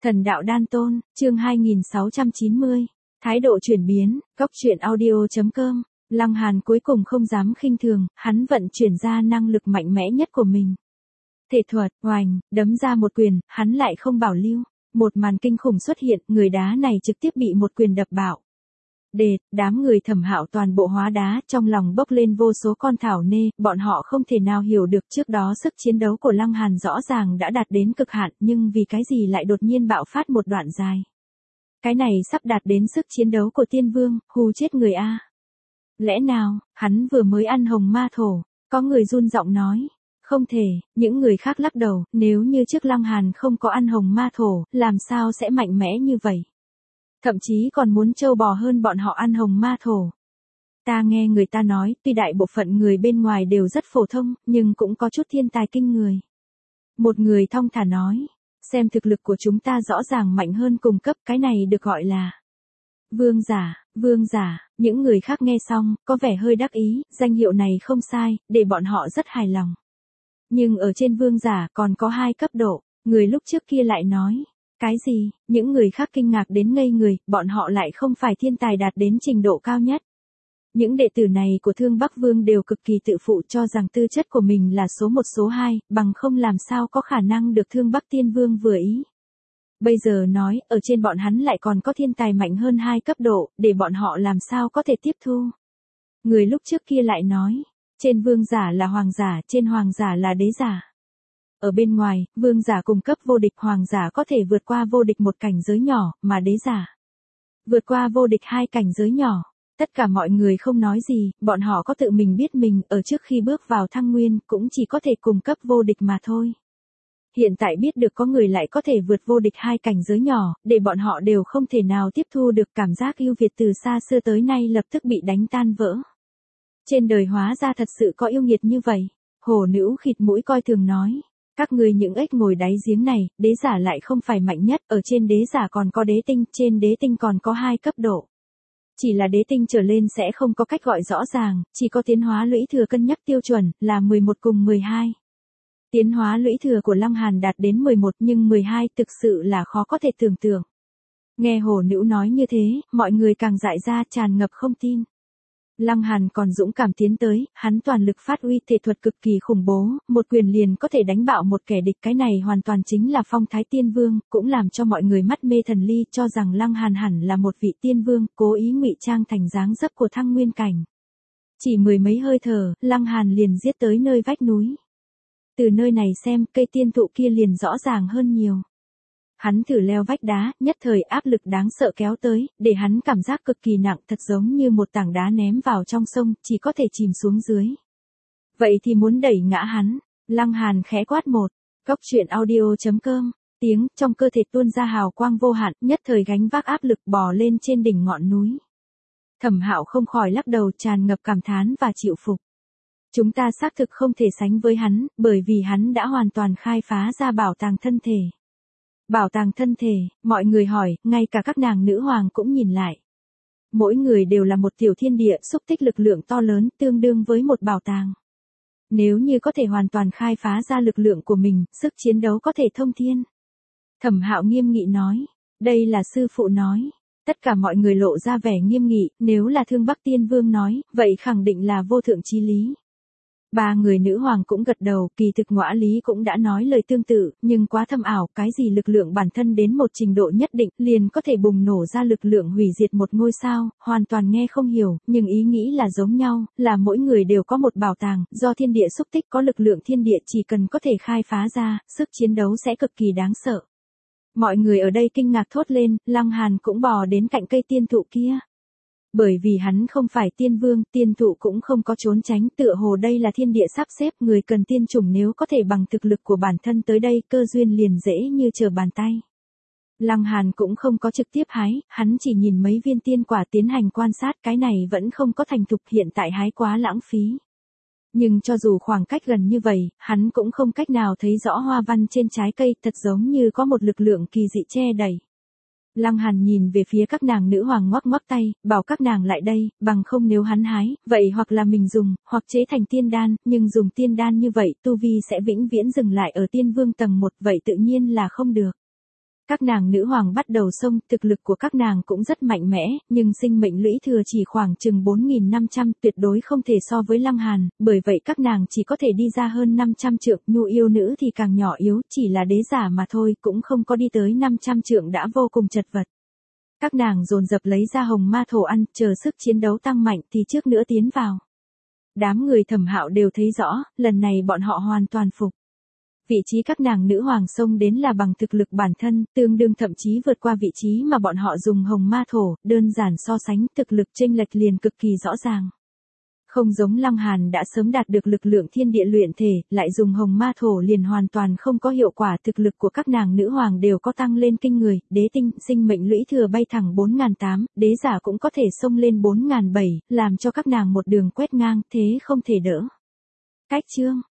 Thần đạo đan tôn, chương 2690. Thái độ chuyển biến, góc truyện audio.com. Lăng Hàn cuối cùng không dám khinh thường, hắn vận chuyển ra năng lực mạnh mẽ nhất của mình. Thể thuật, oành, đấm ra một quyền, hắn lại không bảo lưu. Một màn kinh khủng xuất hiện, người đá này trực tiếp bị một quyền đập bạo. Đệt, đám người Thẩm Hạo toàn bộ hóa đá, trong lòng bốc lên vô số con thảo nê, bọn họ không thể nào hiểu được trước đó sức chiến đấu của Lăng Hàn rõ ràng đã đạt đến cực hạn, nhưng vì cái gì lại đột nhiên bạo phát một đoạn dài. Cái này sắp đạt đến sức chiến đấu của tiên vương, hù chết người a. Lẽ nào, hắn vừa mới ăn hồng ma thổ, có người run giọng nói. Không thể, những người khác lắc đầu, nếu như trước Lăng Hàn không có ăn hồng ma thổ, làm sao sẽ mạnh mẽ như vậy? Thậm chí còn muốn trâu bò hơn bọn họ ăn hồng ma thổ. Ta nghe người ta nói, tuy đại bộ phận người bên ngoài đều rất phổ thông, nhưng cũng có chút thiên tài kinh người. Một người thong thả nói, xem thực lực của chúng ta rõ ràng mạnh hơn cùng cấp, cái này được gọi là vương giả, những người khác nghe xong, có vẻ hơi đắc ý, danh hiệu này không sai, để bọn họ rất hài lòng. Nhưng ở trên vương giả còn có 2 cấp độ, người lúc trước kia lại nói. Cái gì, những người khác kinh ngạc đến ngây người, bọn họ lại không phải thiên tài đạt đến trình độ cao nhất. Những đệ tử này của Thương Bắc Vương đều cực kỳ tự phụ cho rằng tư chất của mình là số 1 số 2, bằng không làm sao có khả năng được Thương Bắc Tiên Vương vừa ý. Bây giờ nói, ở trên bọn hắn lại còn có thiên tài mạnh hơn 2 cấp độ, để bọn họ làm sao có thể tiếp thu. Người lúc trước kia lại nói, trên vương giả là hoàng giả, trên hoàng giả là đế giả. Ở bên ngoài, vương giả cùng cấp vô địch, hoàng giả có thể vượt qua vô địch một cảnh giới nhỏ, mà đế giả vượt qua vô địch 2 cảnh giới nhỏ. Tất cả mọi người không nói gì, bọn họ có tự mình biết mình ở trước khi bước vào thăng nguyên cũng chỉ có thể cùng cấp vô địch mà thôi. Hiện tại biết được có người lại có thể vượt vô địch 2 cảnh giới nhỏ, để bọn họ đều không thể nào tiếp thu được cảm giác ưu việt từ xa xưa tới nay lập tức bị đánh tan vỡ. Trên đời hóa ra thật sự có yêu nghiệt như vậy. Hổ Nữ khịt mũi coi thường nói. Các người những ếch ngồi đáy giếng này, đế giả lại không phải mạnh nhất, ở trên đế giả còn có đế tinh, trên đế tinh còn có 2 cấp độ. Chỉ là đế tinh trở lên sẽ không có cách gọi rõ ràng, chỉ có tiến hóa lũy thừa cân nhắc tiêu chuẩn, là 11 cùng 12. Tiến hóa lũy thừa của Lăng Hàn đạt đến 11 nhưng 12 thực sự là khó có thể tưởng tượng. Nghe Hổ Nữ nói như thế, mọi người càng dại ra tràn ngập không tin. Lăng Hàn còn dũng cảm tiến tới, hắn toàn lực phát uy, thể thuật cực kỳ khủng bố, một quyền liền có thể đánh bạo một kẻ địch, cái này hoàn toàn chính là phong thái tiên vương, cũng làm cho mọi người mắt mê thần ly, cho rằng Lăng Hàn hẳn là một vị tiên vương, cố ý ngụy trang thành dáng dấp của thăng nguyên cảnh. Chỉ 10 mấy hơi thở, Lăng Hàn liền giết tới nơi vách núi. Từ nơi này xem, cây tiên thụ kia liền rõ ràng hơn nhiều. Hắn thử leo vách đá, nhất thời áp lực đáng sợ kéo tới, để hắn cảm giác cực kỳ nặng, thật giống như một tảng đá ném vào trong sông, chỉ có thể chìm xuống dưới. Vậy thì muốn đẩy ngã hắn, Lăng Hàn khẽ quát một, góc truyện audio.com, tiếng trong cơ thể tuôn ra hào quang vô hạn, nhất thời gánh vác áp lực bò lên trên đỉnh ngọn núi. Thẩm Hạo không khỏi lắc đầu, tràn ngập cảm thán và chịu phục. Chúng ta xác thực không thể sánh với hắn, bởi vì hắn đã hoàn toàn khai phá ra bảo tàng thân thể. Bảo tàng thân thể, mọi người hỏi, ngay cả các nàng nữ hoàng cũng nhìn lại. Mỗi người đều là một tiểu thiên địa, xúc tích lực lượng to lớn, tương đương với một bảo tàng. Nếu như có thể hoàn toàn khai phá ra lực lượng của mình, sức chiến đấu có thể thông thiên. Thẩm Hạo nghiêm nghị nói, đây là sư phụ nói. Tất cả mọi người lộ ra vẻ nghiêm nghị, nếu là Thương Bắc Tiên Vương nói, vậy khẳng định là vô thượng chí lý. 3 người nữ hoàng cũng gật đầu, kỳ thực Ngõa Lý cũng đã nói lời tương tự, nhưng quá thâm ảo, cái gì lực lượng bản thân đến một trình độ nhất định, liền có thể bùng nổ ra lực lượng hủy diệt một ngôi sao, hoàn toàn nghe không hiểu, nhưng ý nghĩ là giống nhau, là mỗi người đều có một bảo tàng, do thiên địa xúc tích có lực lượng thiên địa chỉ cần có thể khai phá ra, sức chiến đấu sẽ cực kỳ đáng sợ. Mọi người ở đây kinh ngạc thốt lên, Lăng Hàn cũng bò đến cạnh cây tiên thụ kia. Bởi vì hắn không phải tiên vương, tiên thụ cũng không có trốn tránh, tựa hồ đây là thiên địa sắp xếp, người cần tiên chủng nếu có thể bằng thực lực của bản thân tới đây, cơ duyên liền dễ như trở bàn tay. Lăng Hàn cũng không có trực tiếp hái, hắn chỉ nhìn mấy viên tiên quả tiến hành quan sát, cái này vẫn không có thành thục, hiện tại hái quá lãng phí. Nhưng cho dù khoảng cách gần như vậy, hắn cũng không cách nào thấy rõ hoa văn trên trái cây, thật giống như có một lực lượng kỳ dị che đậy. Lăng Hàn nhìn về phía các nàng nữ hoàng ngoắc ngoắc tay, bảo các nàng lại đây, bằng không nếu hắn hái, vậy hoặc là mình dùng, hoặc chế thành tiên đan, nhưng dùng tiên đan như vậy, tu vi sẽ vĩnh viễn dừng lại ở tiên vương tầng 1, vậy tự nhiên là không được. Các nàng nữ hoàng bắt đầu xông, thực lực của các nàng cũng rất mạnh mẽ, nhưng sinh mệnh lũy thừa chỉ khoảng chừng 4.500, tuyệt đối không thể so với Lăng Hàn, bởi vậy các nàng chỉ có thể đi ra hơn 500 trượng, nhu yêu nữ thì càng nhỏ yếu, chỉ là đế giả mà thôi, cũng không có đi tới 500 trượng đã vô cùng chật vật. Các nàng dồn dập lấy ra hồng ma thổ ăn, chờ sức chiến đấu tăng mạnh thì trước nữa tiến vào. Đám người Thẩm Hạo đều thấy rõ, lần này bọn họ hoàn toàn phục. Vị trí các nàng nữ hoàng xông đến là bằng thực lực bản thân, tương đương thậm chí vượt qua vị trí mà bọn họ dùng hồng ma thổ, đơn giản so sánh thực lực chênh lệch liền cực kỳ rõ ràng. Không giống Lăng Hàn đã sớm đạt được lực lượng thiên địa luyện thể, lại dùng hồng ma thổ liền hoàn toàn không có hiệu quả, thực lực của các nàng nữ hoàng đều có tăng lên kinh người, đế tinh, sinh mệnh lũy thừa bay thẳng 4.800, đế giả cũng có thể xông lên 4.700, làm cho các nàng một đường quét ngang, thế không thể đỡ. Cách chương